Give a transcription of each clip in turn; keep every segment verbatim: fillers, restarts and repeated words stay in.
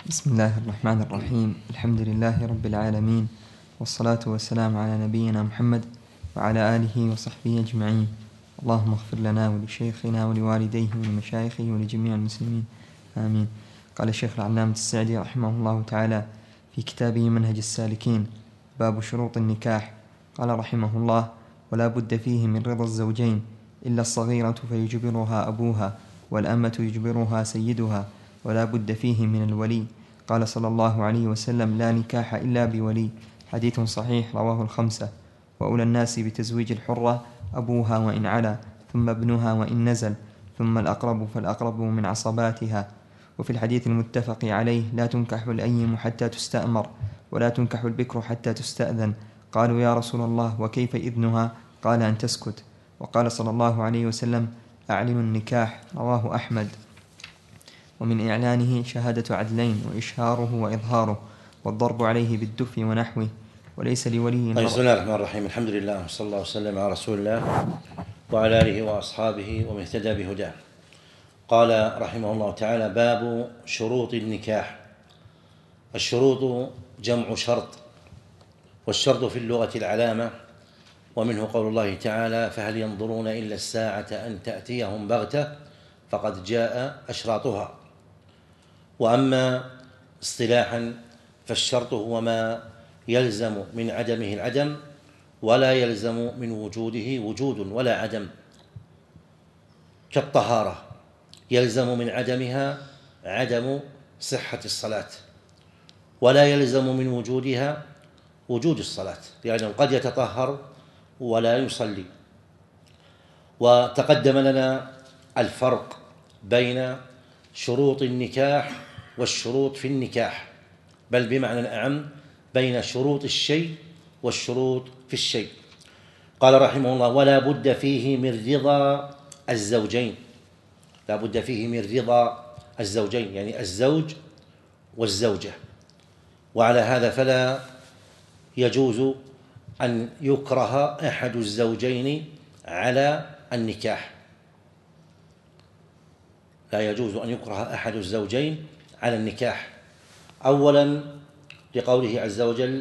بسم الله الرحمن الرحيم. الحمد لله رب العالمين، والصلاة والسلام على نبينا محمد وعلى آله وصحبه أجمعين. اللهم اغفر لنا ولشيخنا ولوالديه ولمشايخه ولجميع المسلمين، آمين. قال الشيخ العلامة السعدي رحمه الله تعالى في كتابه منهج السالكين: باب شروط النكاح. قال رحمه الله: ولا بد فيه من رضا الزوجين، إلا الصغيرة فيجبرها أبوها، والأمة يجبرها سيدها، ولا بد فيه من الولي. قال صلى الله عليه وسلم: لا نكاح إلا بولي. حديث صحيح رواه الخمسة. وأولى الناس بتزويج الحرة أبوها وإن علا، ثم ابنها وإن نزل، ثم الأقرب فالأقرب من عصباتها. وفي الحديث المتفق عليه: لا تنكح الأيم حتى تستأمر، ولا تنكح البكر حتى تستأذن. قالوا: يا رسول الله، وكيف إذنها؟ قال: أن تسكت. وقال صلى الله عليه وسلم: أعلنوا النكاح. رواه أحمد. ومن إعلانه شهادة عدلين، وإشهاره وإظهاره، والضرب عليه بالدف ونحوه. وليس لولي. طيب، بسم الله الرحمن الرحيم. الحمد لله، وصلى الله وسلم على رسول الله وعلى آله وأصحابه ومن اهتدى بهداه. قال رحمه الله تعالى: باب شروط النكاح. الشروط جمع شرط، والشرط في اللغة العلامة، ومنه قول الله تعالى: فهل ينظرون إلا الساعة أن تأتيهم بغتة فقد جاء أشراطها. وأما اصطلاحا فالشرط هو ما يلزم من عدمه العدم، ولا يلزم من وجوده وجود ولا عدم، كالطهارة يلزم من عدمها عدم صحة الصلاة، ولا يلزم من وجودها وجود الصلاة، لأنه قد يتطهر ولا يصلي. وتقدم لنا الفرق بين شروط النكاح والشروط في النكاح، بل بمعنى أعم بين شروط الشيء والشروط في الشيء. قال رحمه الله: ولا بد فيه من رضا الزوجين. لا بد فيه من رضا الزوجين، يعني الزوج والزوجة. وعلى هذا فلا يجوز أن يكره أحد الزوجين على النكاح. لا يجوز أن يكره أحد الزوجين على النكاح، أولا لقوله عز وجل: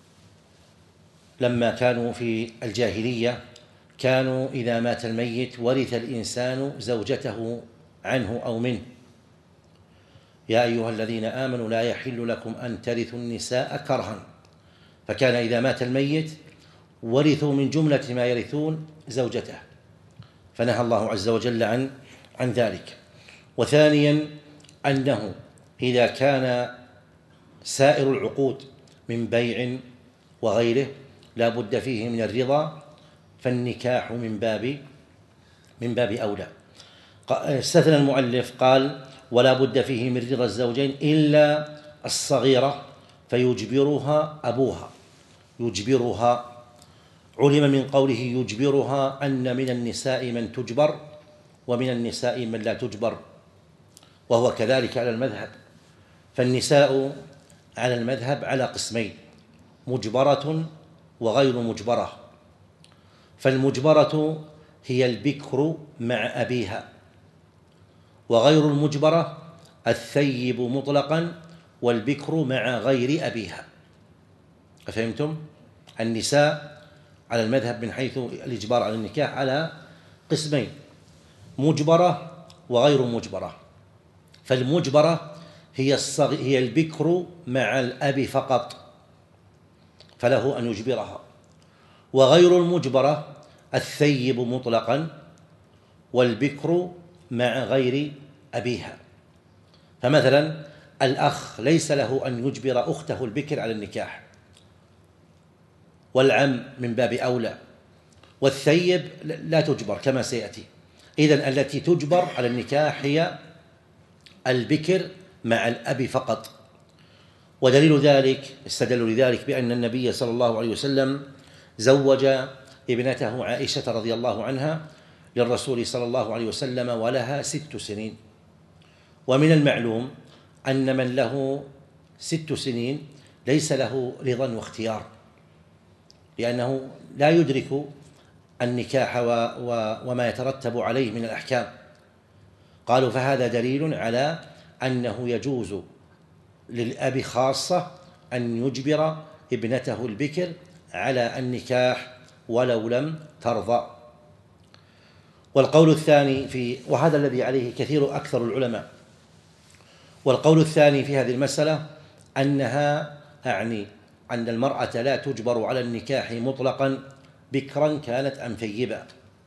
لما كانوا في الجاهلية كانوا إذا مات الميت ورث الإنسان زوجته عنه أو منه. يا أيها الذين آمنوا لا يحل لكم أن ترثوا النساء كرها. فكان إذا مات الميت ورثوا من جملة ما يرثون زوجته، فنهى الله عز وجل عن عن ذلك. وثانيا أنه إذا كان سائر العقود من بيع وغيره لا بد فيه من الرضا، فالنكاح من باب من باب أولى. استثنى المؤلف قال: ولا بد فيه من رضا الزوجين إلا الصغيرة فيجبرها أبوها. يجبرها، علم من قوله يجبرها أن من النساء من تجبر ومن النساء من لا تجبر، وهو كذلك على المذهب. فالنساء على المذهب على قسمين: مجبرة وغير مجبرة. فالمجبرة هي البكر مع أبيها، وغير المجبرة الثيب مطلقا والبكر مع غير أبيها. أفهمتم؟ النساء على المذهب من حيث الإجبار على النكاح على قسمين: مجبرة وغير مجبرة. فالمجبرة هي الصغ... هي البكر مع الأب فقط، فله أن يجبرها. وغير المجبرة الثيب مطلقا والبكر مع غير أبيها. فمثلا الأخ ليس له أن يجبر أخته البكر على النكاح، والعم من باب أولى، والثيب لا تجبر كما سيأتي. إذن التي تجبر على النكاح هي البكر مع الأب فقط. ودليل ذلك استدلوا لذلك بأن النبي صلى الله عليه وسلم زوج ابنته عائشة رضي الله عنها للرسول صلى الله عليه وسلم ولها ست سنين. ومن المعلوم أن من له ست سنين ليس له رضا واختيار، لأنه لا يدرك النكاح وما يترتب عليه من الأحكام. قالوا: فهذا دليل على أنه يجوز للأب خاصة أن يجبر ابنته البكر على النكاح ولو لم ترضى. والقول الثاني في وهذا الذي عليه كثير أكثر العلماء والقول الثاني في هذه المسألة أنها أعني أن المرأة لا تجبر على النكاح مطلقا بكرا كانت أم ثيبا،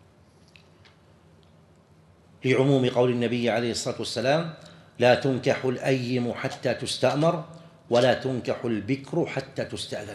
لعموم قول النبي عليه الصلاة والسلام: لا تنكح الأيم حتى تستأمر ولا تنكح البكر حتى تستأذن.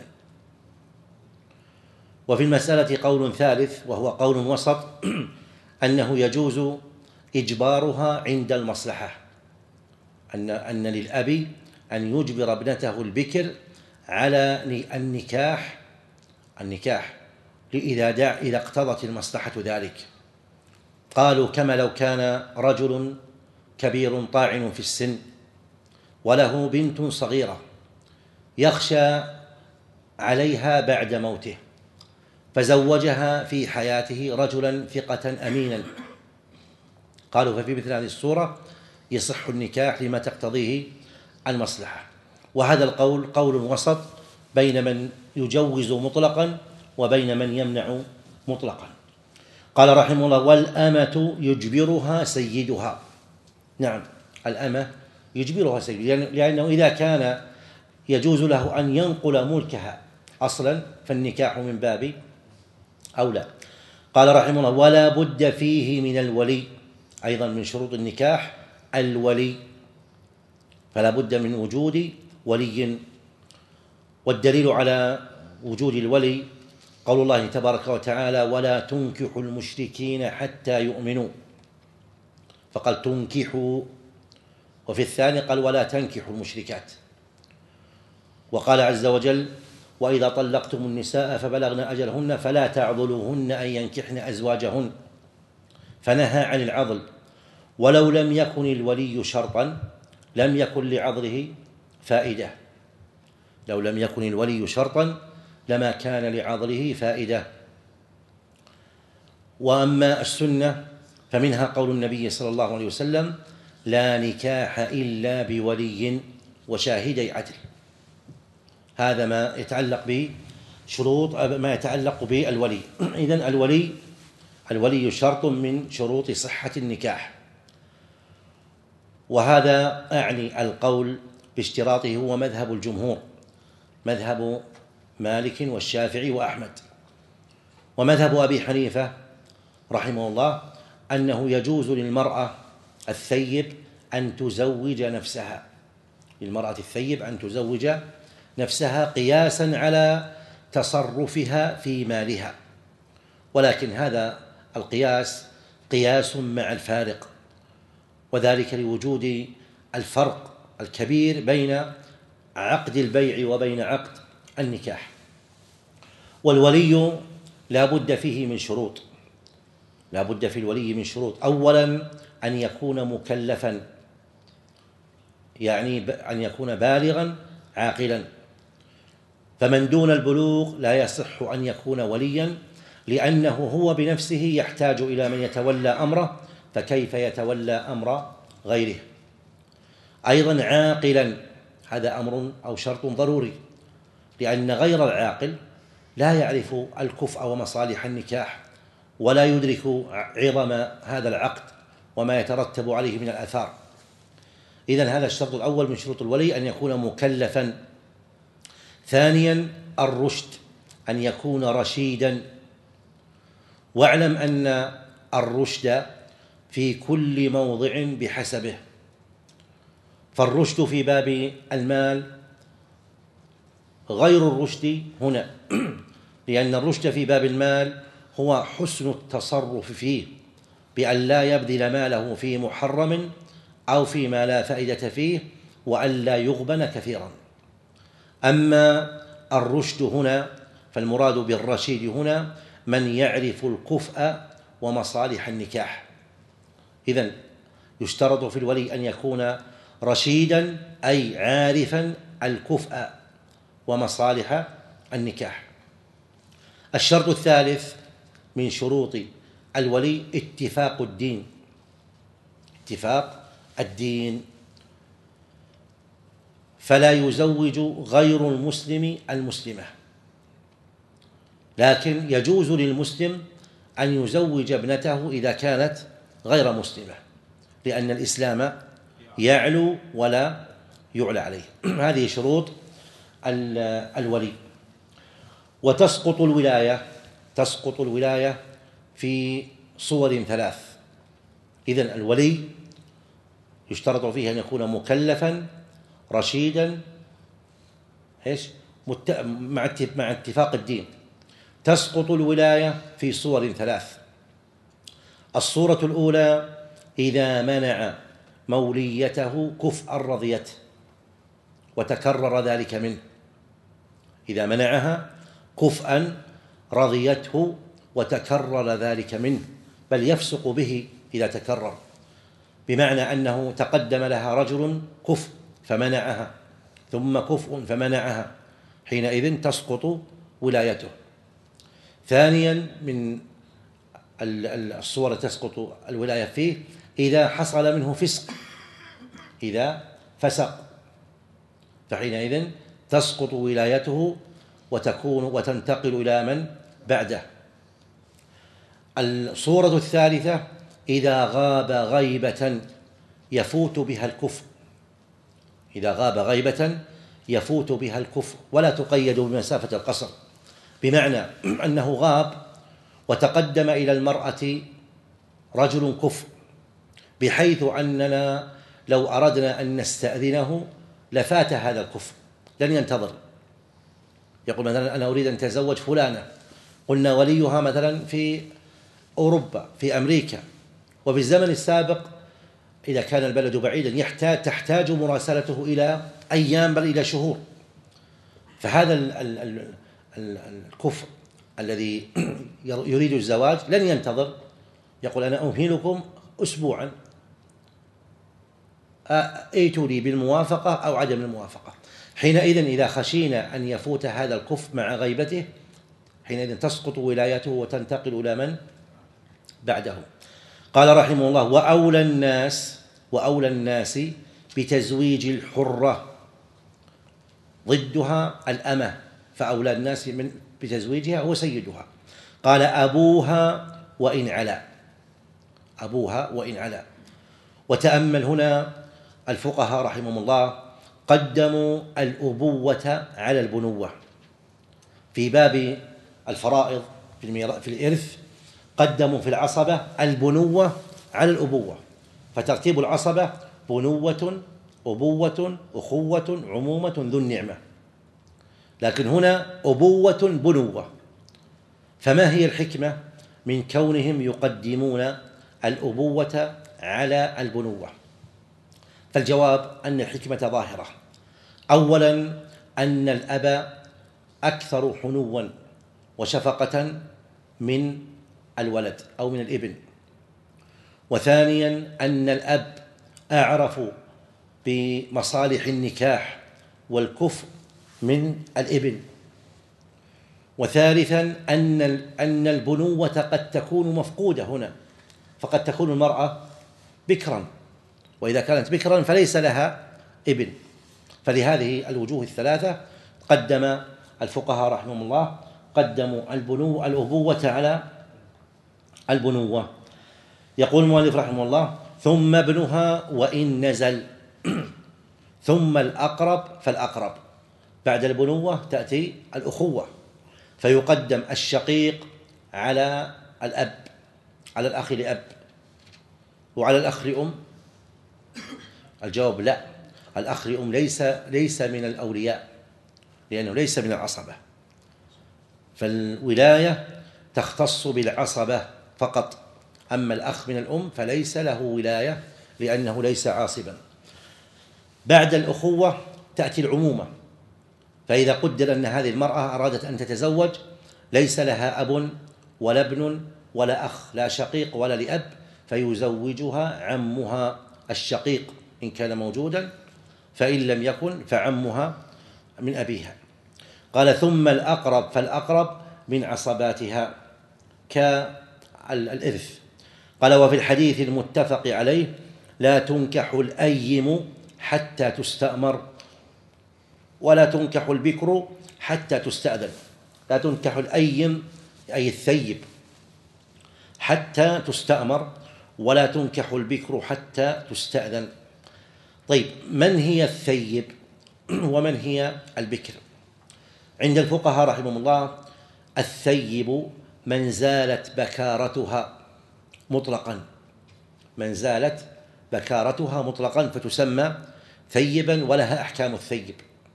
وفي المسألة قول ثالث وهو قول وسط، أنه يجوز إجبارها عند المصلحة، أن أن للأب أن يجبر ابنته البكر على النكاح النكاح إذا دع إذا اقتضت المصلحة ذلك. قالوا: كما لو كان رجل كبير طاعن في السن وله بنت صغيرة يخشى عليها بعد موته، فزوجها في حياته رجلا ثقة أمينا، قالوا ففي مثل هذه الصورة يصح النكاح لما تقتضيه المصلحة. وهذا القول قول وسط بين من يجوز مطلقا وبين من يمنع مطلقا. قال رحمه الله: والأمة يجبرها سيدها. نعم، الأمة يجبرها سيدها، لأنه إذا كان يجوز له أن ينقل ملكها أصلا فالنكاح من باب أولى. قال رحمه الله: ولا بد فيه من الولي، أيضا من شروط النكاح الولي، فلا بد من وجود ولي. والدليل على وجود الولي قول الله تبارك وتعالى: ولا تنكحوا المشركين حتى يؤمنوا، فقال تنكحوا، وفي الثاني قال ولا تنكحوا المشركات. وقال عز وجل: وإذا طلقتم النساء فبلغن أجلهن فلا تعضلوهن أن ينكحن أزواجهن، فنهى عن العضل. ولو لم يكن الولي شرطا لم يكن لعضله فائدة، لو لم يكن الولي شرطا لما كان لعضله فائدة. وأما السنة فمنها قول النبي صلى الله عليه وسلم: لا نكاح إلا بولي وشاهدي عدل. هذا ما يتعلق بشروط ما يتعلق بالولي. إذن الولي الولي شرط من شروط صحة النكاح، وهذا أعني القول باشتراطه هو مذهب الجمهور، مذهب مالك والشافعي وأحمد. ومذهب أبي حنيفة رحمه الله أنه يجوز للمرأة الثيب أن تزوج نفسها، للمرأة الثيب أن تزوج نفسها قياسا على تصرفها في مالها، ولكن هذا القياس قياس مع الفارق، وذلك لوجود الفرق الكبير بين عقد البيع وبين عقد النكاح. والولي لا بد فيه من شروط، لا بد في الولي من شروط. أولا أن يكون مكلفا، يعني أن يكون بالغا عاقلا، فمن دون البلوغ لا يصح أن يكون وليا، لأنه هو بنفسه يحتاج إلى من يتولى أمره، فكيف يتولى أمر غيره. أيضا عاقلا، هذا أمر أو شرط ضروري، لأن غير العاقل لا يعرف الكفء ومصالح النكاح ولا يدرك عظم هذا العقد وما يترتب عليه من الآثار. إذن هذا الشرط الأول من شروط الولي، أن يكون مكلفا. ثانيا الرشد، أن يكون رشيدا. واعلم أن الرشد في كل موضع بحسبه، فالرشد في باب المال غير الرشد هنا، لأن الرشد في باب المال هو حسن التصرف فيه بأن لا يبذل ماله في محرم أو فيما لا فائدة فيه، وأن لا يغبن كثيرا. أما الرشد هنا فالمراد بالرشيد هنا من يعرف الكفء ومصالح النكاح. إذن يشترط في الولي أن يكون رشيدا، أي عارفا الكفء ومصالح النكاح. الشرط الثالث من شروط الولي اتفاق الدين، اتفاق الدين فلا يزوج غير المسلم المسلمة، لكن يجوز للمسلم أن يزوج ابنته إذا كانت غير مسلمة، لأن الإسلام يعلو ولا يعلى عليه. هذه شروط الولي. وتسقط الولاية تسقط الولاية في صور ثلاث. إذن الولي يشترط فيه أن يكون مكلفا رشيدا إيش مع مع اتفاق الدين. تسقط الولاية في صور ثلاث. الصورة الأولى إذا منع موليته كفءا رضيته وتكرر ذلك منه، إذا منعها كفءا رضيته وتكرر ذلك منه، بل يفسق به إذا تكرر، بمعنى أنه تقدم لها رجل كفء فمنعها ثم كفء فمنعها، حينئذ تسقط ولايته. ثانيا من الصور تسقط الولاية فيه إذا حصل منه فسق، إذا فسق فحينئذ تسقط ولايته وتكون وتنتقل إلى من بعده. الصورة الثالثة إذا غاب غيبة يفوت بها الكفر، إذا غاب غيبة يفوت بها الكفر ولا تقيد بمسافة القصر، بمعنى أنه غاب وتقدم إلى المرأة رجل كفر بحيث أننا لو أردنا أن نستأذنه لفات هذا الكفر، لن ينتظر. يقول مثلا أنا أريد أن أتزوج فلانة، قلنا وليها مثلا في أوروبا في أمريكا، وفي الزمن السابق إذا كان البلد بعيدا يحتاج تحتاج مراسلته إلى أيام بل إلى شهور، فهذا الكفر الذي يريد الزواج لن ينتظر، يقول أنا أمهلكم أسبوعا ائتوا لي بالموافقة أو عدم الموافقة. حينئذ إذا خشينا أن يفوت هذا الكفر مع غيبته حينئذ تسقط ولايته وتنتقل إلى من بعده. قال رحمه الله وأولى الناس وأولى الناس بتزويج الحرة ضدها الأمة، فأولى الناس من بتزويجها هو سيدها. قال أبوها وإن علا، أبوها وإن علا. وتأمل هنا الفقهاء رحمهم الله قدموا الأبوة على البنوة في باب الفرائض في الإرث، قدموا في العصبة البنوة على الأبوة، فترتيب العصبة بنوة أبوة أخوة عمومة ذو النعمة، لكن هنا أبوة بنوة. فما هي الحكمة من كونهم يقدمون الأبوة على البنوة؟ فالجواب أن الحكمة ظاهرة. أولا أن الأب أكثر حنوا وشفقة من الولد أو من الابن. وثانيا أن الأب أعرف بمصالح النكاح والكفء من الابن. وثالثا أن أن البنوة قد تكون مفقودة هنا، فقد تكون المرأة بكرا، وإذا كانت بكرا فليس لها ابن. فلهذه الوجوه الثلاثة قدم الفقهاء رحمهم الله قدموا البنو الأبوة على البنوة. يقول المؤلف رحمه الله ثم ابنها وإن نزل ثم الأقرب فالأقرب. بعد البنوة تأتي الأخوة، فيقدم الشقيق على الأب، على الأخ لأب، وعلى الأخ لأم. الجواب لا، الأخ لأم ليس ليس من الأولياء لأنه ليس من العصبة، فالولاية تختص بالعصبة فقط، أما الأخ من الأم فليس له ولاية لأنه ليس عاصبا. بعد الأخوة تأتي العمومة، فإذا قدر أن هذه المرأة أرادت أن تتزوج ليس لها أب ولا ابن ولا أخ، لا شقيق ولا لأب، فيزوجها عمها الشقيق إن كان موجودا، فإن لم يكن فعمها من أبيها. قال ثم الأقرب فالأقرب من عصباتها كالإرث. قال وفي الحديث المتفق عليه لا تنكح الأيم حتى تستأمر ولا تنكح البكر حتى تستأذن. لا تنكح الأيم أي الثيب حتى تستأمر، ولا تنكح البكر حتى تستأذن. طيب، من هي الثيب ومن هي البكر؟ عند الفقهاء رحمهم الله الثيب من زالت بكارتها مطلقا، من زالت بكارتها مطلقا فتسمى ثيبا ولها أحكام الثيب.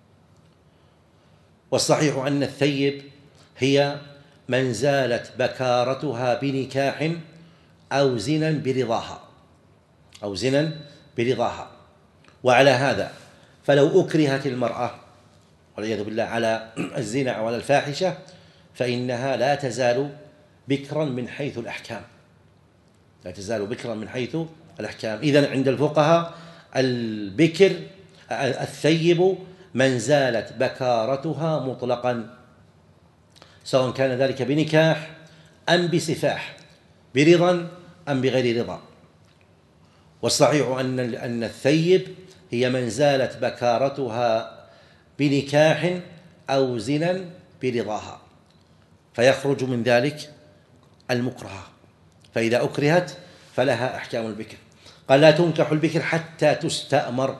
والصحيح أن الثيب هي من زالت بكارتها بنكاح أو زنا برضاها، أو زنا برضاها. وعلى هذا فلو أكرهت المرأة والعياذ بالله على الزنا أو على الفاحشة فإنها لا تزال بكرا من حيث الأحكام، لا تزال بكرا من حيث الأحكام. إذن عند الفقهاء البكر الثيب من زالت بكارتها مطلقا، سواء كان ذلك بنكاح أم بسفاح، برضا أم بغير رضا. والصحيح أن أن الثيب هي من زالت بكارتها بنكاح أو زنا برضاها، فيخرج من ذلك المكرهة، فإذا أكرهت فلها أحكام البكر. قال لا تنكح البكر حتى تستأمر،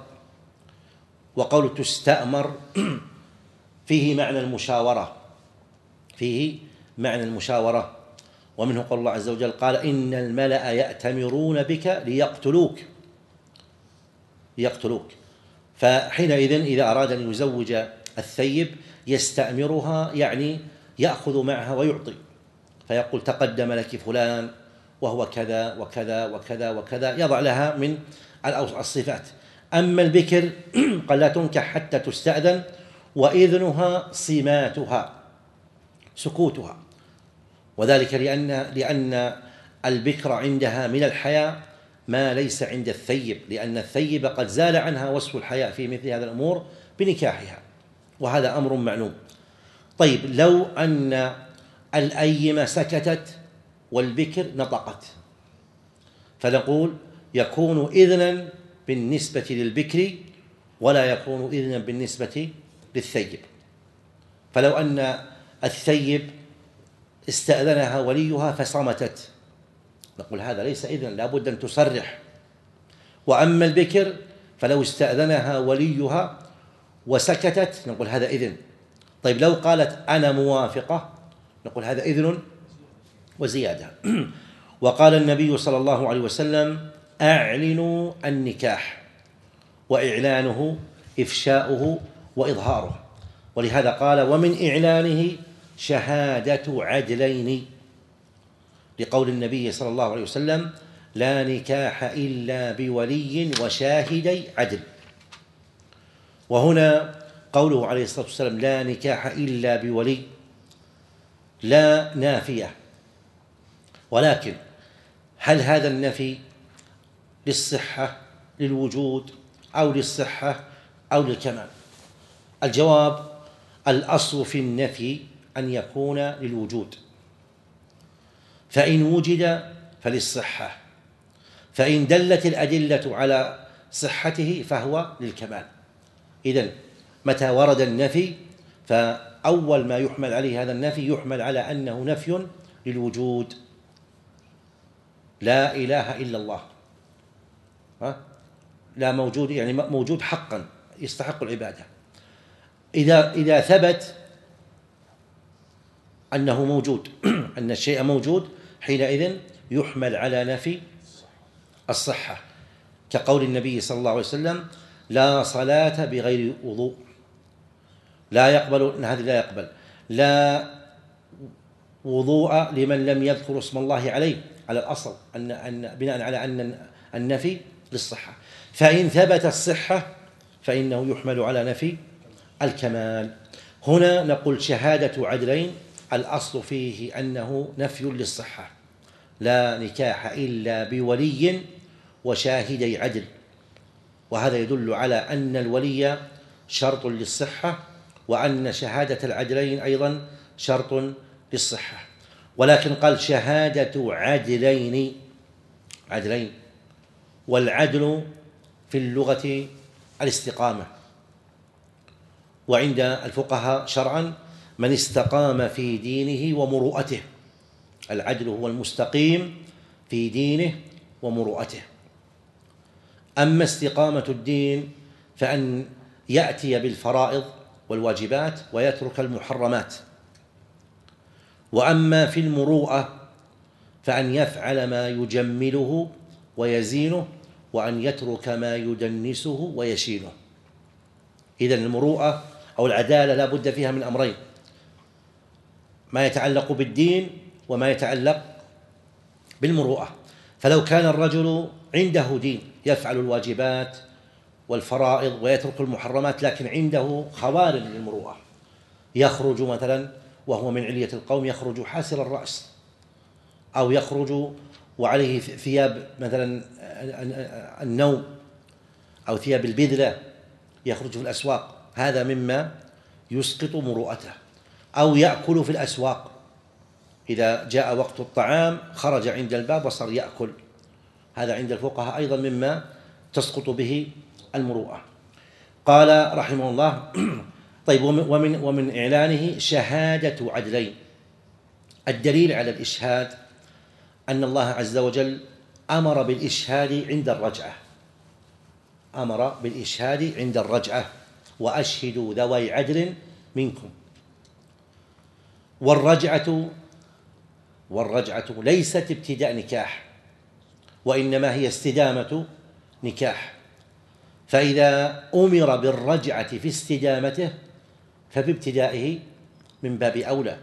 وقول تستأمر فيه معنى المشاورة، فيه معنى المشاورة. ومنه قول الله عز وجل قال إن الملأ يأتمرون بك ليقتلوك ليقتلوك فحينئذ إذا أراد أن يزوج الثيب يستأمرها، يعني يأخذ معها ويعطي، فيقول تقدم لك فلان وهو كذا وكذا وكذا وكذا، يضع لها من الصفات. أما البكر قال لا تنكح حتى تستأذن، وإذنها صماتها سكوتها، وذلك لأن لأن البكر عندها من الحياء ما ليس عند الثيب، لأن الثيب قد زال عنها وصف الحياء في مثل هذه الأمور بنكاحها، وهذا أمر معلوم. طيب، لو أن الأيم سكتت والبكر نطقت، فنقول يكون إذنا بالنسبة للبكر ولا يكون إذنا بالنسبة للثيب. فلو أن الثيب استأذنها وليها فصمتت نقول هذا ليس إذن، لا بد أن تصرح. وأما البكر فلو استأذنها وليها وسكتت نقول هذا إذن. طيب، لو قالت أنا موافقة نقول هذا إذن وزيادة. وقال النبي صلى الله عليه وسلم أعلنوا النكاح، وإعلانه إفشاؤه وإظهاره، ولهذا قال ومن إعلانه شهادة عدلين، لقول النبي صلى الله عليه وسلم لا نكاح إلا بولي وشاهدي عدل. وهنا قوله عليه الصلاة والسلام لا نكاح إلا بولي لا نافية، ولكن هل هذا النفي للصحة للوجود أو للصحة أو للكمال؟ الجواب الأصل في النفي أن يكون للوجود، فإن وجد فللصحة، فإن دلت الأدلة على صحته فهو للكمال. إذن متى ورد النفي فأول ما يحمل عليه هذا النفي يحمل على أنه نفي للوجود، لا إله إلا الله، لا موجود، يعني موجود حقا يستحق العبادة. إذا إذا ثبت أنه موجود أن الشيء موجود حينئذ يحمل على نفي الصحة، كقول النبي صلى الله عليه وسلم لا صلاة بغير وضوء، لا يقبل هذه لا يقبل لا وضوء لمن لم يذكر اسم الله عليه، على الأصل أن أن بناء على أن النفي للصحة. فإن ثبت الصحة فإنه يحمل على نفي الكمال. هنا نقول شهادة عدلين الأصل فيه أنه نفي للصحة، لا نكاح إلا بولي وشاهدي عدل، وهذا يدل على أن الولي شرط للصحة، وأن شهادة العدلين أيضا شرط للصحة. ولكن قال شهادة عدلين عدلين والعدل في اللغة الاستقامة، وعند الفقهاء شرعا من استقام في دينه ومروءته. العدل هو المستقيم في دينه ومروءته. أما استقامة الدين فأن يأتي بالفرائض والواجبات ويترك المحرمات. وأما في المروءة فأن يفعل ما يجمله ويزينه، وأن يترك ما يدنسه ويشينه. إذن المروءة أو العدالة لا بد فيها من أمرين: ما يتعلق بالدين وما يتعلق بالمروءة. فلو كان الرجل عنده دين يفعل الواجبات والفرائض ويترك المحرمات، لكن عنده خوارم للمروءة، يخرج مثلا وهو من علية القوم يخرج حاسر الرأس، أو يخرج وعليه ثياب مثلا النوم أو ثياب البذلة، يخرج في الأسواق، هذا مما يسقط مروءته. أو يأكل في الأسواق، إذا جاء وقت الطعام خرج عند الباب وصار يأكل، هذا عند الفقهاء أيضا مما تسقط به المروءة. قال رحمه الله: طيب، ومن, ومن إعلانه شهادة عدلين. الدليل على الإشهاد أن الله عز وجل أمر بالإشهاد عند الرجعة، أمر بالإشهاد عند الرجعة: وأشهدوا ذوي عدل منكم. والرجعة والرجعة ليست ابتداء نكاح، وإنما هي استدامة نكاح. فإذا أمر بالرجعة في استدامته فبابتدائه من باب أولى.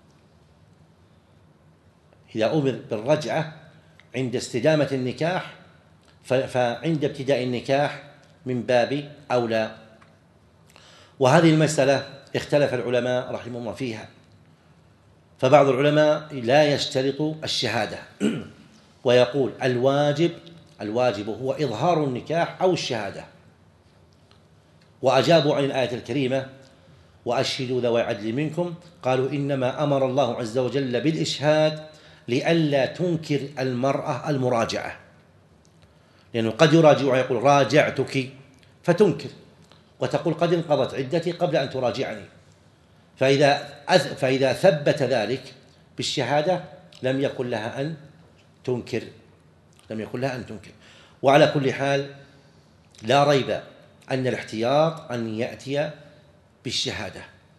إذا أمر بالرجعة عند استدامة النكاح فعند ابتداء النكاح من باب أولى. وهذه المسألة اختلف العلماء رحمهم الله فيها، فبعض العلماء لا يشترط الشهادة ويقول الواجب الواجب هو إظهار النكاح أو الشهادة، وأجابوا عن الآية الكريمة: وأشهدوا ذوي عدل منكم. قالوا إنما أمر الله عز وجل بالإشهاد لئلا تنكر المرأة المراجعة، لأنه قد يراجع ويقول راجعتك فتنكر، وتقول قد انقضت عدتي قبل أن تراجعني، فإذا فإذا ثبت ذلك بالشهادة لم يكن لها أن تنكر لم يكن لها أن تنكر. وعلى كل حال لا ريب أن الاحتياط أن يأتي بالشهادة.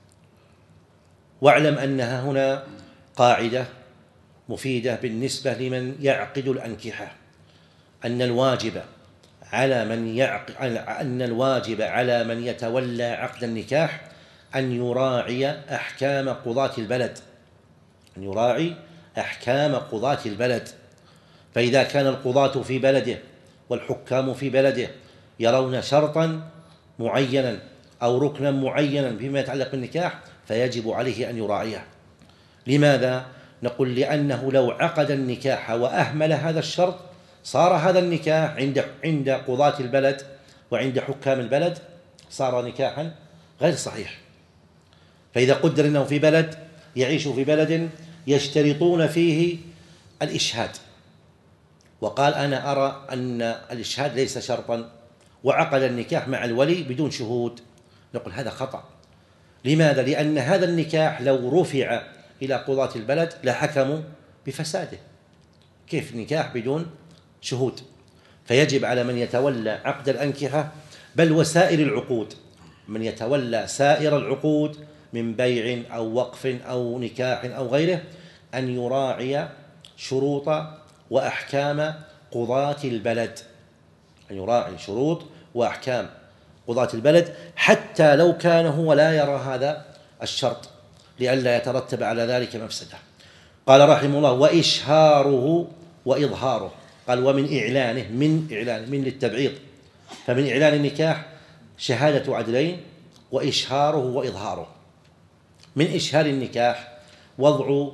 واعلم أنها هنا قاعدة مفيدة بالنسبة لمن يعقد الأنكحة، أن الواجب على من يعقد أن الواجب على من يتولى عقد النكاح أن يراعي أحكام قضاة البلد أن يراعي أحكام قضاة البلد. فإذا كان القضاة في بلده والحكام في بلده يرون شرطا معينا أو ركنا معينا فيما يتعلق بالنكاح فيجب عليه أن يراعيه. لماذا؟ نقول لأنه لو عقد النكاح وأهمل هذا الشرط صار هذا النكاح عند عند قضاة البلد وعند حكام البلد صار نكاحا غير صحيح. فإذا قدر أنه في بلد يعيش في بلد يشترطون فيه الإشهاد، وقال أنا أرى أن الإشهاد ليس شرطا، وعقد النكاح مع الولي بدون شهود، نقول هذا خطأ. لماذا؟ لأن هذا النكاح لو رفع إلى قضاة البلد لحكموا بفساده. كيف نكاح بدون شهود؟ فيجب على من يتولى عقد الأنكحة بل وسائر العقود، من يتولى سائر العقود من بيع أو وقف أو نكاح أو غيره، أن يراعي شروط وأحكام قضاة البلد أن يراعي شروط وأحكام قضاة البلد حتى لو كان هو لا يرى هذا الشرط لئلا يترتب على ذلك مفسدة. قال رحمه الله: وإشهاره وإظهاره. قال ومن إعلانه من إعلانه من للتبعيض، فمن إعلان النكاح شهادة عدلين وإشهاره وإظهاره. من إشهار النكاح وضع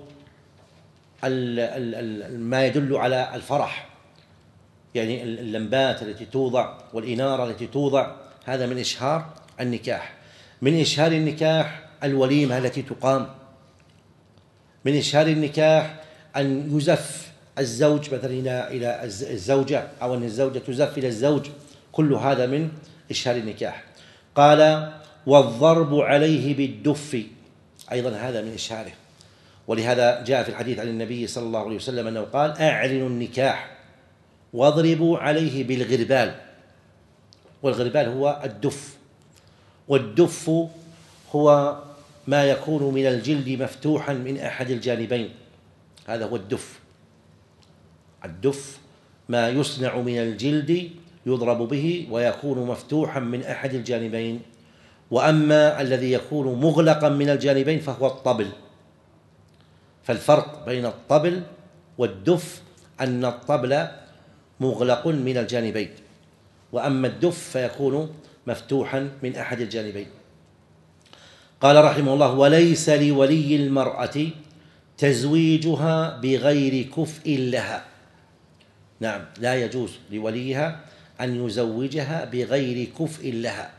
ما يدل على الفرح، يعني اللمبات التي توضع والإنارة التي توضع، هذا من إشهار النكاح. من إشهار النكاح الوليمة التي تقام. من إشهار النكاح أن يزف الزوج مثلا إلى الزوجة أو أن الزوجة تزف إلى الزوج، كل هذا من إشهار النكاح. قال والضرب عليه بالدف، أيضا هذا من إشهاره، ولهذا جاء في الحديث عن النبي صلى الله عليه وسلم أنه قال: أعلنوا النكاح واضربوا عليه بالغربال. والغربال هو الدف، والدف هو ما يكون من الجلد مفتوحا من أحد الجانبين، هذا هو الدف. الدف ما يصنع من الجلد يضرب به ويكون مفتوحا من أحد الجانبين، وأما الذي يكون مغلقا من الجانبين فهو الطبل. فالفرق بين الطبل والدف أن الطبل مغلق من الجانبين، وأما الدف فيكون مفتوحا من أحد الجانبين. قال رحمه الله: وليس لولي المرأة تزويجها بغير كفء لها. نعم، لا يجوز لوليها أن يزوجها بغير كفء لها.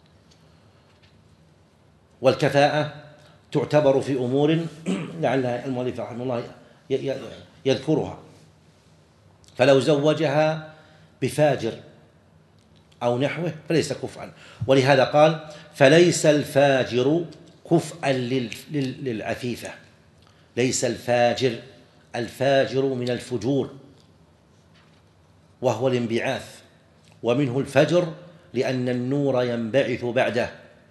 والكفاءة تعتبر في أمور لعل المؤلف رحمه الله يذكرها، فلو زوجها بفاجر أو نحوه فليس كفءا، ولهذا قال: فليس الفاجر كفءا للعفيفة. ليس الفاجر، الفاجر من الفجور وهو الانبعاث، ومنه الفجر لأن النور ينبعث بعده،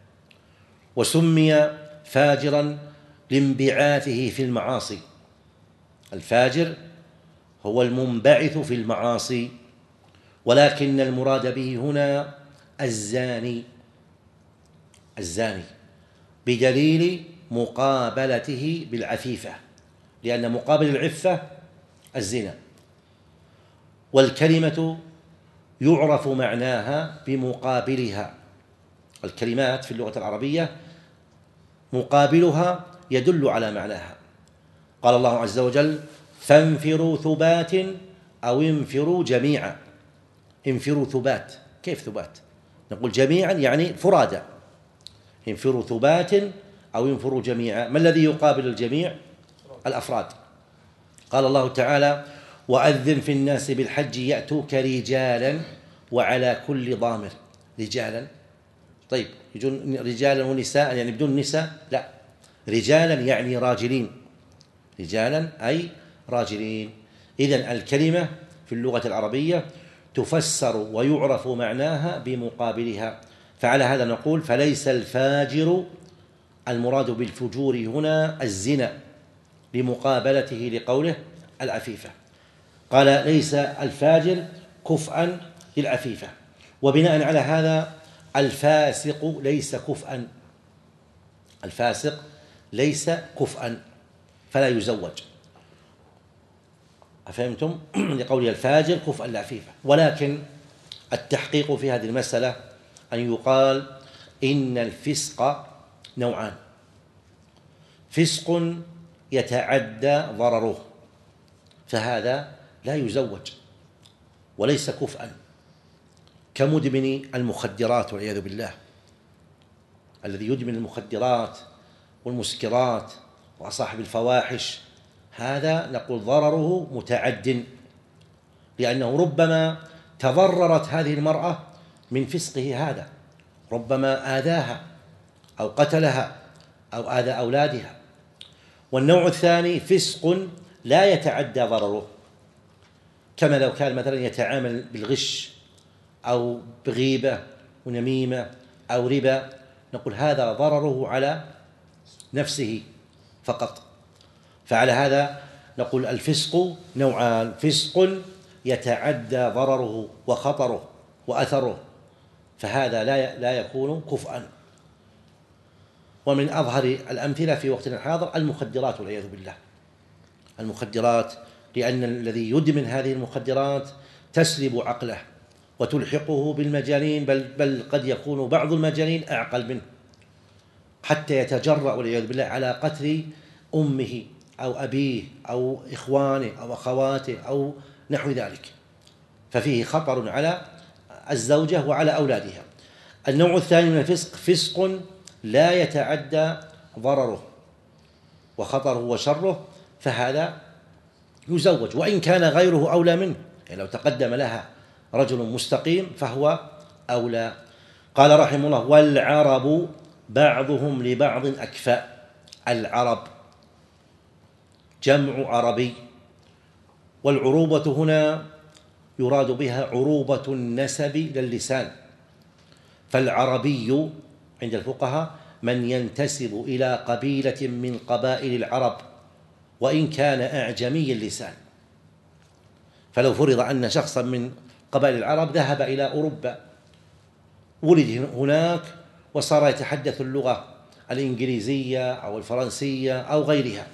وسمي فاجرا لانبعاثه في المعاصي. الفاجر هو المنبعث في المعاصي، ولكن المراد به هنا الزاني، الزاني بدليل مقابلته بالعفيفة، لأن مقابل العفة الزنا، والكلمة يعرف معناها بمقابلها. الكلمات في اللغة العربية مقابلها يدل على معناها. قال الله عز وجل: فانفروا ثبات أو انفروا جميعا. انفروا ثبات، كيف ثبات؟ نقول جميعا يعني فرادا. انفروا ثبات أو انفروا جميعا، ما الذي يقابل الجميع؟ الأفراد. قال الله تعالى: وأذن في الناس بالحج يأتوك رجالا وعلى كل ضامر. رجالا، طيب يجون رجالا ونساء يعني بدون نساء؟ لا، رجالا يعني راجلين، رجالا أي راجلين. إذن الكلمة في اللغة العربية تفسر ويعرف معناها بمقابلها. فعلى هذا نقول: فليس الفاجر، المراد بالفجور هنا الزنا لمقابلته لقوله العفيفة. قال: ليس الفاجر كفءا للعفيفة. وبناء على هذا الفاسق ليس كفءا، الفاسق ليس كفءا فلا يزوج. أفهمتم؟ لقول الفاجر كفءا للعفيفة. ولكن التحقيق في هذه المسألة أن يقال إن الفسق نوعان: فسق يتعدى ضرره، فهذا لا يزوج وليس كفءا، كمدمن المخدرات والعياذ بالله. الذي يدمن المخدرات والمسكرات وصاحب الفواحش هذا نقول ضرره متعد، لأنه ربما تضررت هذه المرأة من فسقه هذا، ربما آذاها أو قتلها أو آذى أولادها. والنوع الثاني فسق لا يتعدى ضرره، كما لو كان مثلا يتعامل بالغش أو بغيبة ونميمة أو ربا، نقول هذا ضرره على نفسه فقط. فعلى هذا نقول الفسق نوعان: فسق يتعدى ضرره وخطره وأثره، فهذا لا لا يكون كفءا. ومن أظهر الأمثلة في وقتنا الحاضر المخدرات والعياذ بالله. المخدرات، لأن الذي يدمن هذه المخدرات تسلب عقله وتلحقه بالمجانين، بل, بل قد يكون بعض المجانين أعقل منه، حتى يتجرأ والعياذ بالله على قتل أمه أو أبيه أو إخوانه أو أخواته أو نحو ذلك، ففيه خطر على الزوجة وعلى أولادها. النوع الثاني من الفسق فسق لا يتعدى ضرره وخطره وشره، فهذا يزوج وإن كان غيره أولى منه، يعني لو تقدم لها رجل مستقيم فهو أولى. قال رحمه الله: والعرب بعضهم لبعض أكفاء. العرب جمع عربي، والعروبة هنا يراد بها عروبة النسب للسان، فالعربي عند الفقهاء من ينتسب إلى قبيلة من قبائل العرب وإن كان أعجمي اللسان. فلو فرض أن شخصا من قبائل العرب ذهب إلى أوروبا، ولد هناك وصار يتحدث اللغة الإنجليزية أو الفرنسية أو غيرها،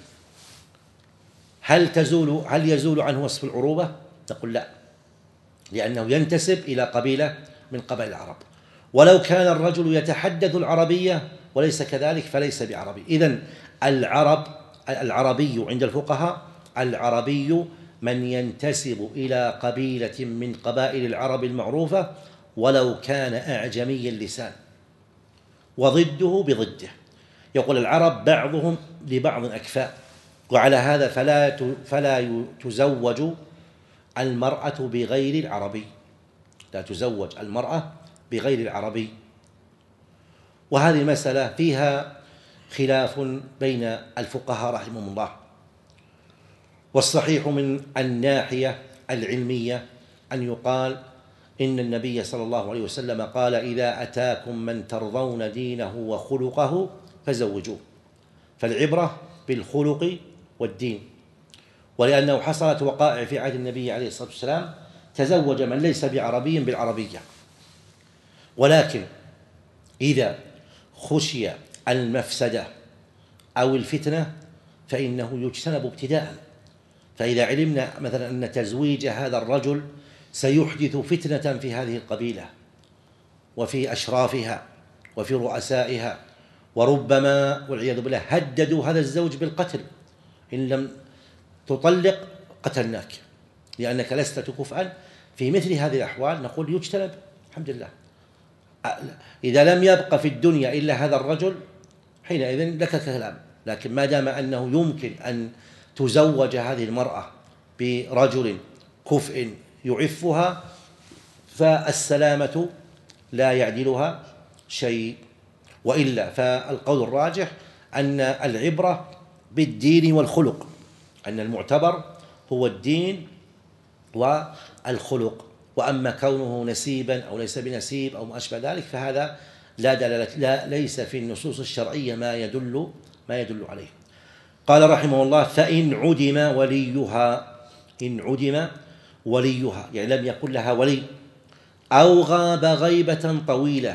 هل تزول هل يزول عنه وصف العروبة؟ نقول لا، لأنه ينتسب إلى قبيلة من قبائل العرب. ولو كان الرجل يتحدث العربية وليس كذلك فليس بعربي. إذن العرب العربي عند الفقهاء العربي من ينتسب إلى قبيلة من قبائل العرب المعروفة ولو كان أعجمي اللسان، وضده بضده. يقول العرب بعضهم لبعض أكفاء، وعلى هذا فلا فلا تزوج المرأة بغير العربي، لا تزوج المرأة بغير العربي. وهذه المسألة فيها خلاف بين الفقهاء رحمهم الله، والصحيح من الناحية العلمية أن يقال إن النبي صلى الله عليه وسلم قال: إذا أتاكم من ترضون دينه وخلقه فزوجوه. فالعبرة بالخلق والدين، ولأنه حصلت وقائع في عهد النبي عليه الصلاة والسلام تزوج من ليس بعربي بالعربية، ولكن إذا خشي المفسدة أو الفتنة فإنه يجتنب ابتداء. فإذا علمنا مثلا أن تزويج هذا الرجل سيحدث فتنة في هذه القبيلة وفي أشرافها وفي رؤسائها، وربما والعياذ بالله هددوا هذا الزوج بالقتل، إن لم تطلق قتلناك لأنك لست كفءا، في مثل هذه الأحوال نقول يجتنب. الحمد لله، إذا لم يبقى في الدنيا إلا هذا الرجل حينئذ لك كلام، لكن ما دام أنه يمكن أن تزوج هذه المرأة برجل كفء يعفها فالسلامة لا يعدلها شيء. وإلا فالقول الراجح أن العبرة بالدين والخلق، أن المعتبر هو الدين والخلق، وأما كونه نسيبا أو ليس بنسيب أو ما أشبه ذلك فهذا لا دلالة لا ليس في النصوص الشرعية ما يدل ما يدل عليه. قال رحمه الله: فإن عدم وليها، إن عدم وليها يعني لم يكن لها ولي، أو غاب غيبة طويلة،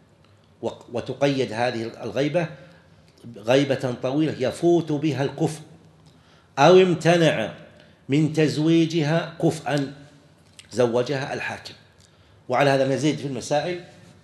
وتقيد هذه الغيبة غيبة طويلة يفوت بها الكفء، أو امتنع من تزويجها كفءا زوجها الحاكم. وعلى هذا نزيد في المسائل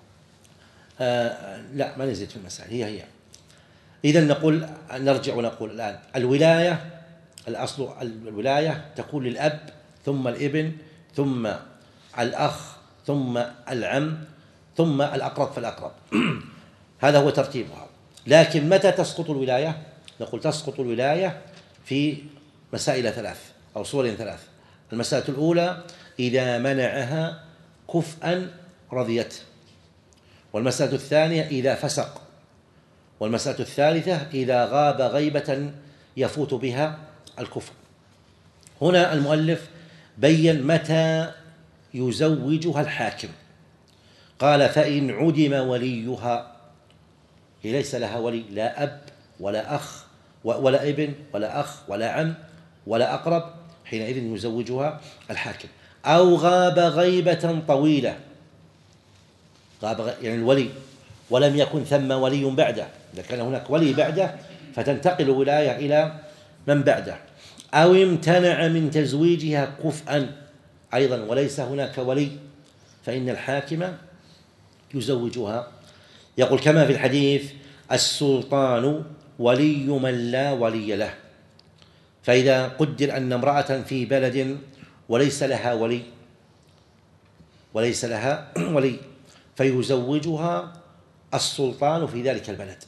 آه لا ما نزيد في المسائل، هي هي إذن نقول نرجع ونقول الآن الولاية الأصل الولاية تكون للأب ثم الابن ثم الأخ ثم العم ثم الأقرب فالأقرب هذا هو ترتيبها. لكن متى تسقط الولاية؟ نقول تسقط الولاية في مسائل ثلاث أو صور ثلاث. المسألة الأولى إذا منعها كفءا رضيت، والمسألة الثانية إذا فسق، والمسألة الثالثة إذا غاب غيبة يفوت بها الكفر. هنا المؤلف بين متى يزوجها الحاكم، قال: فإن عدم وليها، هي ليس لها ولي، لا أب ولا أخ ولا ابن ولا أخ ولا عم ولا أقرب، حينئذ يزوجها الحاكم. أو غاب غيبة طويلة، غاب يعني الولي ولم يكن ثم ولي بعده، إذا كان هناك ولي بعده فتنتقل الولاية إلى من بعده. أو امتنع من تزويجها كفءا أيضا وليس هناك ولي، فإن الحاكم يزوجها. يقول كما في الحديث: السلطان ولي من لا ولي له. فإذا قدر أن امرأة في بلد وليس لها ولي وليس لها ولي فيزوجها السلطان في ذلك البلد،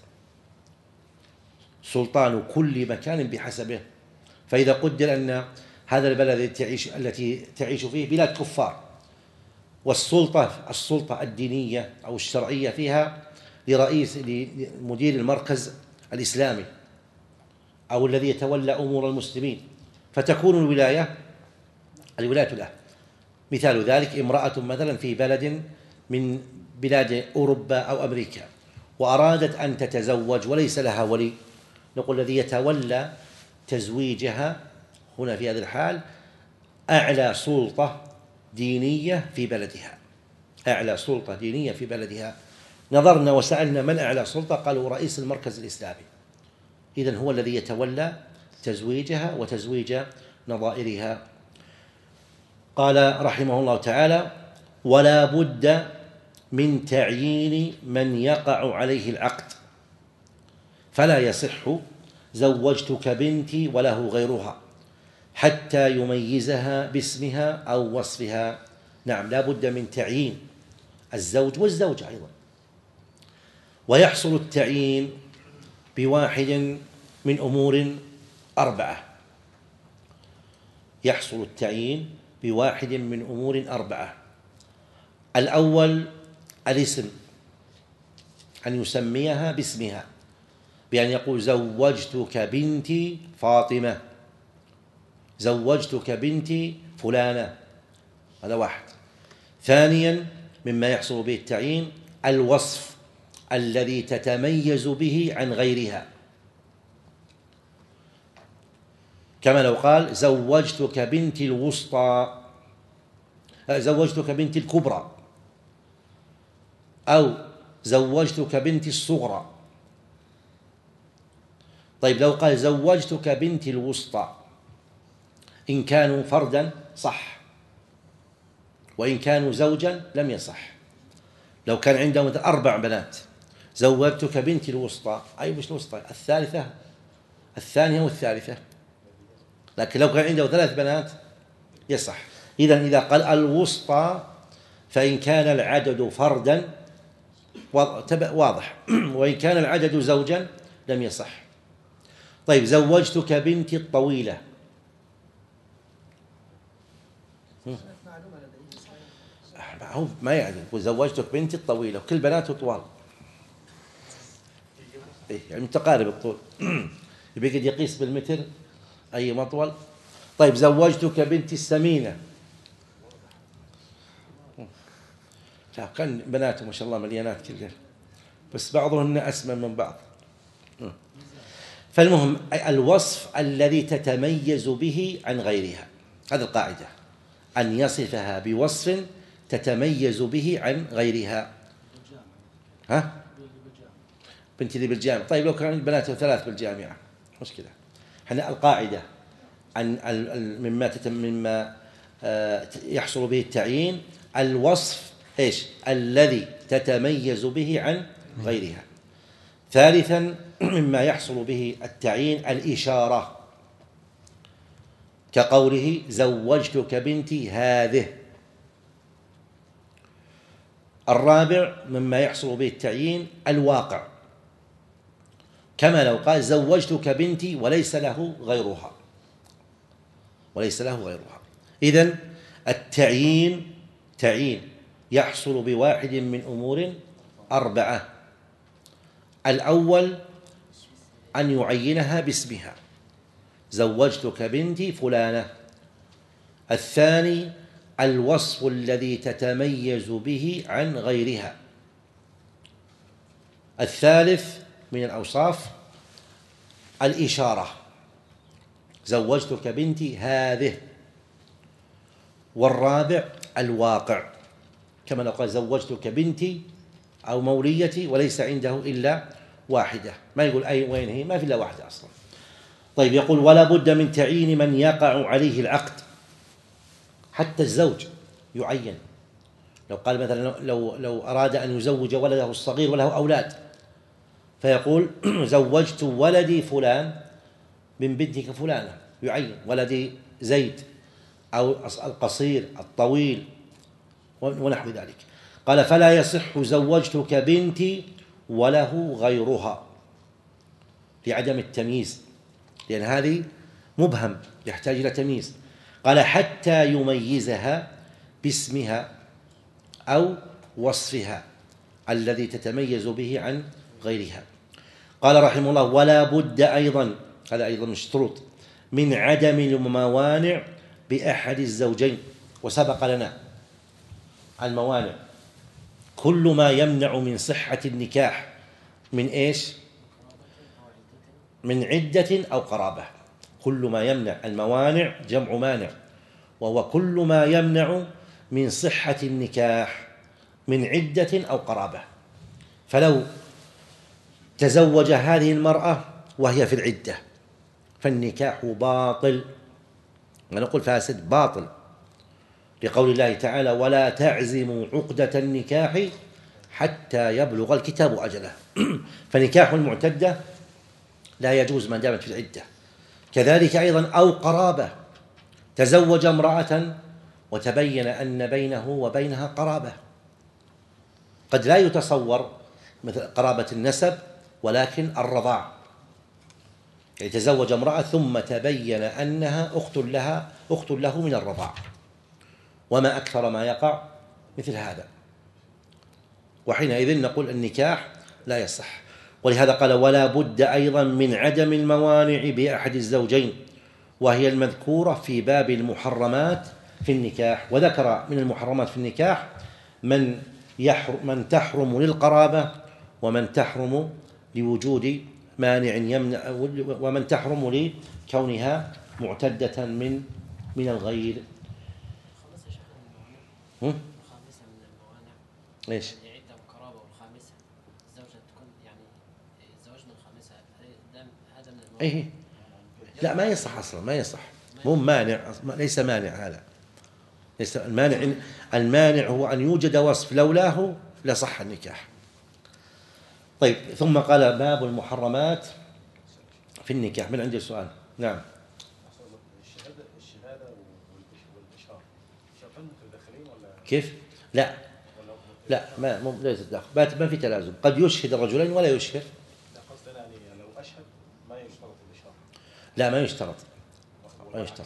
سلطان كل مكان بحسبه. فإذا قدر أن هذا البلد التي تعيش التي تعيش فيه بلاد كفار، والسلطة السلطة الدينية أو الشرعية فيها لرئيس لمدير المركز الإسلامي أو الذي يتولى أمور المسلمين، فتكون الولاية الولاية له. مثال ذلك امرأة مثلا في بلد من بلاد أوروبا أو أمريكا وأرادت أن تتزوج وليس لها ولي، نقول الذي يتولى تزويجها هنا في هذه الحال أعلى سلطة دينية في بلدها، أعلى سلطة دينية في بلدها. نظرنا وسألنا من أعلى سلطة؟ قالوا رئيس المركز الإسلامي. إذن هو الذي يتولى تزويجها وتزويج نظائرها. قال رحمه الله تعالى: ولا بد من تعيين من يقع عليه العقد، فلا يصح زوجتك بنتي وله غيرها حتى يميزها باسمها أو وصفها. نعم، لا بد من تعيين الزوج والزوجة أيضا. ويحصل التعيين بواحد من أمور أربعة. يحصل التعيين بواحد من أمور أربعة. الأول الاسم، أن يسميها باسمها، بأن يقول زوجتك بنتي فاطمة، زوجتك بنتي فلانة، هذا واحد. ثانيا مما يحصل به التعيين الوصف الذي تتميز به عن غيرها، كما لو قال زوجتك بنتي الوسطى، زوجتك بنتي الكبرى، أو زوجتك بنتي الصغرى. طيب لو قال زوجتك بنتي الوسطى، إن كانوا فردا صح، وإن كانوا زوجا لم يصح. لو كان عندهم أربع بنات زوجتك بنتي الوسطى، أي مش الوسطى، الثالثة، الثانية والثالثة. لكن لو كان عنده ثلاث بنات يصح. إذن إذا قال الوسطى فإن كان العدد فردا واضح، وإن كان العدد زوجا لم يصح. طيب زوجتك بنتي الطويلة، ما يعدل، وزوجتك بنتي الطويلة وكل بناته طوال، يعني متقارب الطول، يبقى يقيس بالمتر أي مطول. طيب زوجتك بنتي السمينة، كان بناته ما شاء الله مليانات كلها، بس بعضهن أسمن من بعض. فالمهم الوصف الذي تتميز به عن غيرها، هذه القاعدة، أن يصفها بوصف تتميز به عن غيرها. ها؟ بنتي اللي بالجامعة. طيب لو كان بناته ثلاث بالجامعة مشكلة. احنا القاعدة أن مما مما يحصل به التعيين الوصف ايش؟ الذي تتميز به عن غيرها. ثالثا مما يحصل به التعيين الإشارة، كقوله زوجتك بنتي هذه. الرابع مما يحصل به التعيين الواقع، كما لو قال زوجتك بنتي وليس له غيرها، وليس له غيرها. إذن التعيين تعيين يحصل بواحد من أمور أربعة. الأول أن يعينها باسمها، زوجتك بنتي فلانة. الثاني الوصف الذي تتميز به عن غيرها. الثالث من الأوصاف الإشارة، زوجتك بنتي هذه. والرابع الواقع، كما لو قال زوجتك بنتي أو موليتي وليس عنده إلا واحدة، ما يقول أي وين هي، ما في إلا واحدة أصلا. طيب يقول ولا بد من تعيين من يقع عليه العقد، حتى الزوج يعين. لو قال مثلا لو لو أراد أن يزوج ولده الصغير وله أولاد، فيقول زوجت ولدي فلان من بنتك فلانة، يعين ولدي زيد أو القصير الطويل ونحو ذلك. قال فلا يصح زوجتك بنتي وله غيرها، لعدم التمييز، لأن هذه مبهم يحتاج إلى تمييز. قال حتى يميزها باسمها أو وصفها، الذي تتميز به عن غيرها. قال رحمه الله: ولا بد أيضا، هذا أيضا من الشروط، من عدم الموانع بأحد الزوجين. وسبق لنا الموانع كل ما يمنع من صحة النكاح من إيش؟ من عدة أو قرابة. كل ما يمنع، الموانع جمع مانع، وهو كل ما يمنع من صحة النكاح من عدة أو قرابة. فلو تزوج هذه المرأة وهي في العدة فالنكاح باطل، ونقول فاسد باطل، لقول الله تعالى: ولا تعزموا عقدة النكاح حتى يبلغ الكتاب أجله. فنكاح المعتدة لا يجوز ما دامت في العدة. كذلك أيضا أو قرابة، تزوج امرأة وتبين أن بينه وبينها قرابة، قد لا يتصور مثل قرابة النسب ولكن الرضاع، يعني تزوج امرأة ثم تبين أنها أخت لها أخت له من الرضاع، وما أكثر ما يقع مثل هذا، وحينئذ نقول النكاح لا يصح. ولهذا قال: ولا بد أيضا من عدم الموانع بأحد الزوجين، وهي المذكورة في باب المحرمات في النكاح. وذكر من المحرمات في النكاح من يحرم من تحرم للقرابة، ومن تحرم لوجود مانع يمنع، ومن تحرم لكونها معتدة من من الغير. هم؟ الخامسة من الموانع ايش؟ يعني عدة وقرابة، والخامسة الزوجة تكون يعني الزواج من الخامسة، هذا من الموانع. ايه لا ما يصح اصلا، ما يصح، مو مانع، ليس مانع هذا، ليس المانع. المانع هو ان يوجد وصف لولاه لصح النكاح. طيب، ثم قال: باب المحرمات في النكاح. من عنده سؤال؟ نعم. الشهادة الشهادة والإشهار شرطين متداخلين ولا كيف؟ لا لا ما مو ليس تداخل، ما في تلازم. قد يشهد الرجلين ولا يشهد. لا قصدنا يعني لو أشهد ما يشترط الإشهار. لا ما يشترط، ما يشترط.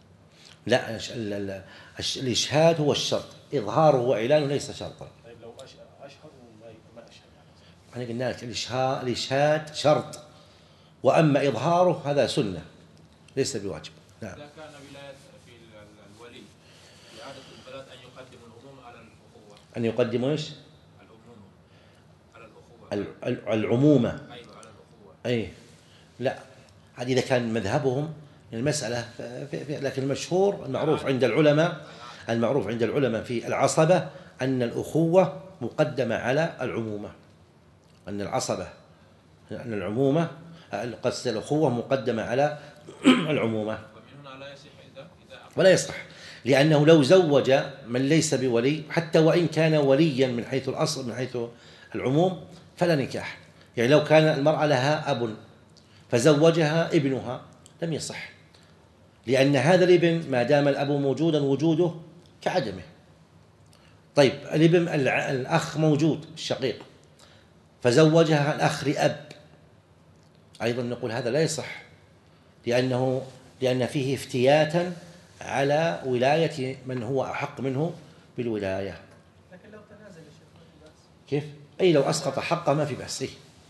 لا الإشهاد هو الشرط، إظهاره وإعلانه ليس شرطا. طيب لو أشهد وما ما أشهد يعني. أنا قلنا لك الإشهاد شرط، وأما إظهاره هذا سنة ليس بواجب. نعم. إذا كان ولاية في الولي في عادة البلاد أن يقدم الأمومة على الأخوة. أن يقدم إيش؟ الأمومة على الأخوة. العمومة. أيوة على الأخوة. أي لا، هذه إذا كان مذهبهم المسألة، لكن المشهور المعروف عند العلماء، المعروف عند العلماء في العصبة أن الأخوة مقدمة على العمومة، أن العصبة أن العمومة قصد الأخوة مقدمة على العمومة. ومن هنا لا يصح إذا إذا ولا يصح، لأنه لو زوج من ليس بولي حتى وإن كان وليا من حيث الأصل من حيث العموم فلا نكاح. يعني لو كان المرأة لها أب فزوجها ابنها لم يصح، لأن هذا الابن ما دام الأب موجودا وجوده كعدمه. طيب الابن الأخ موجود الشقيق فزوجها الأخ لأب، أيضا نقول هذا لا يصح، لأنه لأن فيه افتياتا على ولاية من هو أحق منه بالولاية. لكن لو تنازل الشيخ ما في بأس. كيف؟ أي لو أسقط حقه ما في بأس،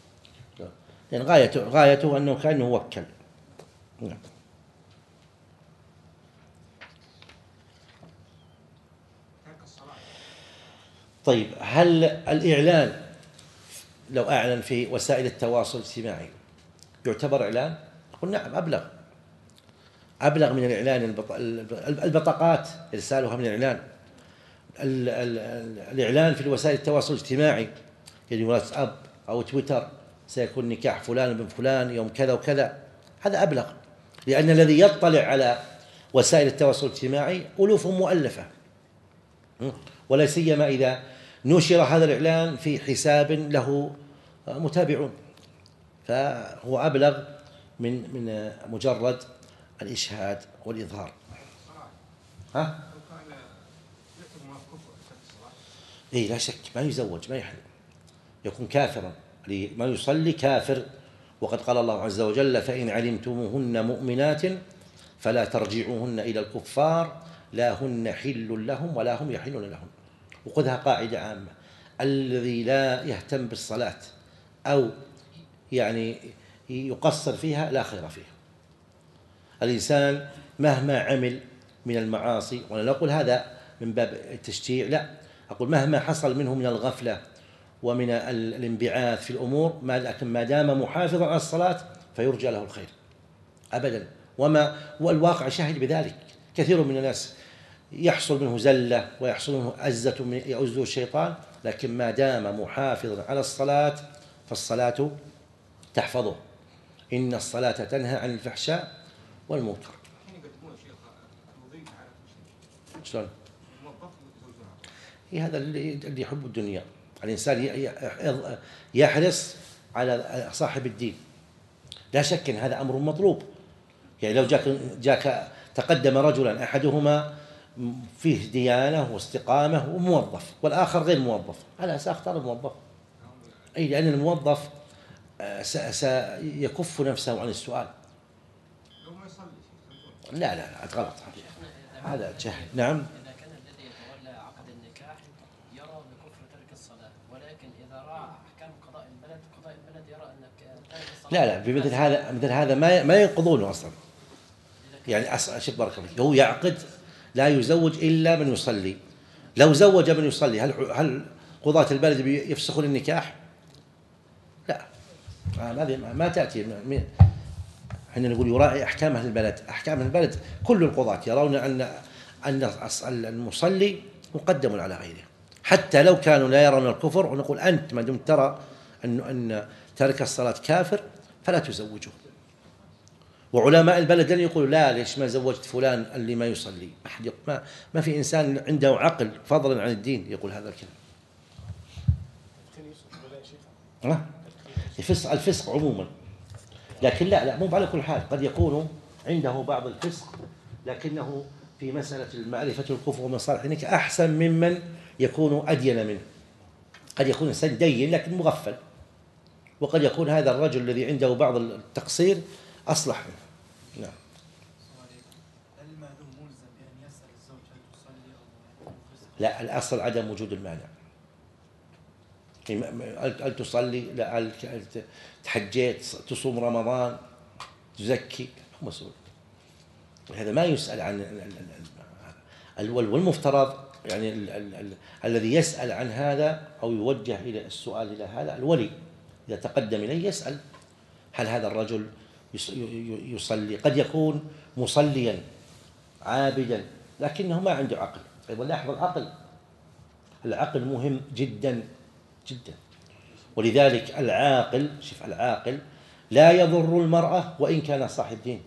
لأن غايته غايته أنه كأنه وكل. نعم. طيب، هل الإعلان لو أعلن في وسائل التواصل الاجتماعي يعتبر إعلان؟ قل نعم، أبلغ أبلغ من الإعلان. البطاقات إرسالها من الإعلان. الإعلان في وسائل التواصل الاجتماعي يعني واتساب أو تويتر سيكون نكاح فلان بن فلان يوم كذا وكذا، هذا أبلغ، لأن الذي يطلع على وسائل التواصل الاجتماعي ألوف مؤلفة، ولا سيما إذا نشر هذا الإعلان في حساب له متابعون، فهو أبلغ من من مجرد الإشهاد والإظهار. ها؟ إيه لا شك ما يزوج، ما يحل، يكون كافرا، ما يصلي كافر. وقد قال الله عز وجل: فإن علمتموهن مؤمنات فلا ترجعوهن إلى الكفار لا هن حل لهم ولا هم يحلون لهم. وخذها قاعدة عامة: الذي لا يهتم بالصلاة أو يعني يقصر فيها لا خير فيه. الإنسان مهما عمل من المعاصي، وأنا لا أقول هذا من باب التشجيع، لا، أقول مهما حصل منه من الغفلة ومن الانبعاث في الأمور، لكن ما دام محافظا على الصلاة فيرجى له الخير أبدا. وما والواقع شاهد بذلك، كثير من الناس يحصل منه زلة ويحصل منه أزة يعزه الشيطان، لكن ما دام محافظا على الصلاة فالصلاة تحفظه. إن الصلاة تنهى عن الفحشاء والمنكر. شلون؟ إيه هذا اللي اللي يحب الدنيا. الإنسان يحرص على صاحب الدين، لا شك أن هذا أمر مطلوب. يعني لو جاك جاك تقدم رجلا أحدهما فيه ديانة واستقامة وموظف، والآخر غير موظف، أنا سأختار الموظف. أي لأن الموظف سيكف نفسه عن السؤال. لا لا لا غلط، هذا جهل. نعم. إذا كان الذي يتولى عقد النكاح يرى بكفر ترك الصلاة، ولكن إذا رأى أحكام قضاء البلد، قضاء البلد يرى أن ترك الصلاة لا لا بمثل هذا، مثل هذا ما ما ينقضونه أصلا. يعني أصلا شوف بارك الله فيك، هو يعقد لا يزوج إلا من يصلي. لو زوج من يصلي هل هل قضاة البلد يفسخون النكاح؟ لا، هذه ما, ما تأتي. احنا نقول يراعي أحكام أهل البلد. أحكام أهل البلد كل القضاة يرون أن أن المصلي مقدم على غيره، حتى لو كانوا لا يرون الكفر، ونقول أنت ما دمت ترى أن أن ترك الصلاة كافر فلا تزوجه. وعلماء البلد لن يقولوا لا ليش ما زوجت فلان اللي ما يصلي. ما ما في إنسان عنده عقل فضلا عن الدين يقول هذا الكلام. الفسق الفسق عموما، لكن لا لا مو على كل حال، قد يكون عنده بعض الفسق لكنه في مسألة معرفة الكفر ومصالح النك أحسن ممن يكون أدين منه. قد يكون إنسان دين لكن مغفل، وقد يكون هذا الرجل الذي عنده بعض التقصير أصلح منه. نعم. لا، الأصل عدم وجود المانع. هل تصلي؟ لا. هل تحجيت؟ تصوم رمضان؟ تزكي؟ هو مسؤول. هذا ما يسأل عن والمفترض يعني ال ال ال الذي يسأل عن هذا أو يوجه إلى السؤال إلى هذا الولي. إذا تقدم إليه يسأل هل هذا الرجل يصلي؟ قد يكون مصليا عابدا لكنه ما عنده عقل. أيضا لاحظ العقل، العقل مهم جدا جدا. ولذلك العاقل، شوف العاقل لا يضر المرأة وإن كان صاحب دين،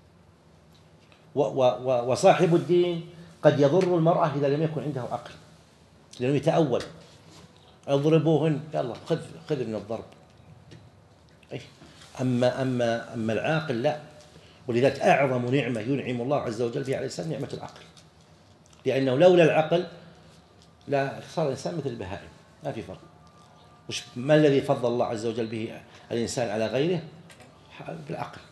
وصاحب الدين قد يضر المرأة إذا لم يكن عنده عقل، لأنه يتأول. اضربوهن، يلا خذ خذ من الضرب. أي أما أما أما العاقل لا. ولذلك أعظم نعمة ينعم الله عز وجل بها على الإنسان نعمة العقل، لأنه لولا العقل لا صار الإنسان مثل البهائم، ما في فرق. وش ما الذي فضل الله عز وجل به الإنسان على غيره؟ بالعقل.